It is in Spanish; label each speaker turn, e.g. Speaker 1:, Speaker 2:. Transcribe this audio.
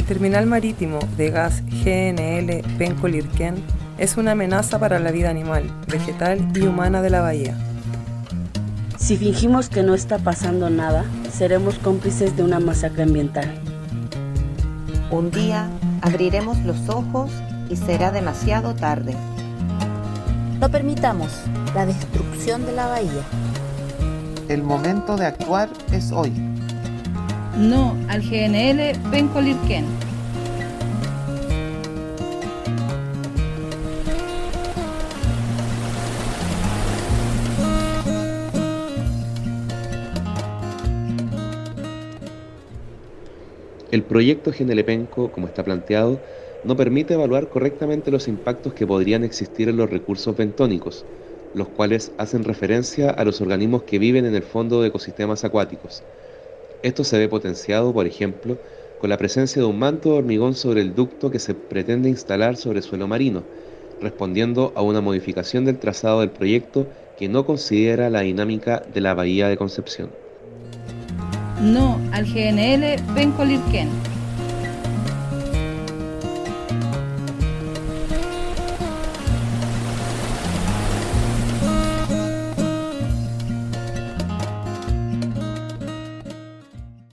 Speaker 1: El terminal marítimo de gas GNL Penco-Lirquén es una amenaza para la vida animal, vegetal y humana de la bahía.
Speaker 2: Si fingimos que no está pasando nada, seremos cómplices de una masacre ambiental.
Speaker 3: Un día abriremos los ojos y será demasiado tarde.
Speaker 4: No permitamos la destrucción de la bahía.
Speaker 5: El momento de actuar es hoy.
Speaker 6: No al GNL Penco-Lirquén.
Speaker 7: El proyecto GNL Penco, como está planteado, no permite evaluar correctamente los impactos que podrían existir en los recursos bentónicos, los cuales hacen referencia a los organismos que viven en el fondo de ecosistemas acuáticos. Esto se ve potenciado, por ejemplo, con la presencia de un manto de hormigón sobre el ducto que se pretende instalar sobre suelo marino, respondiendo a una modificación del trazado del proyecto que no considera la dinámica de la bahía de Concepción.
Speaker 6: No al GNL Penco-Lirquén.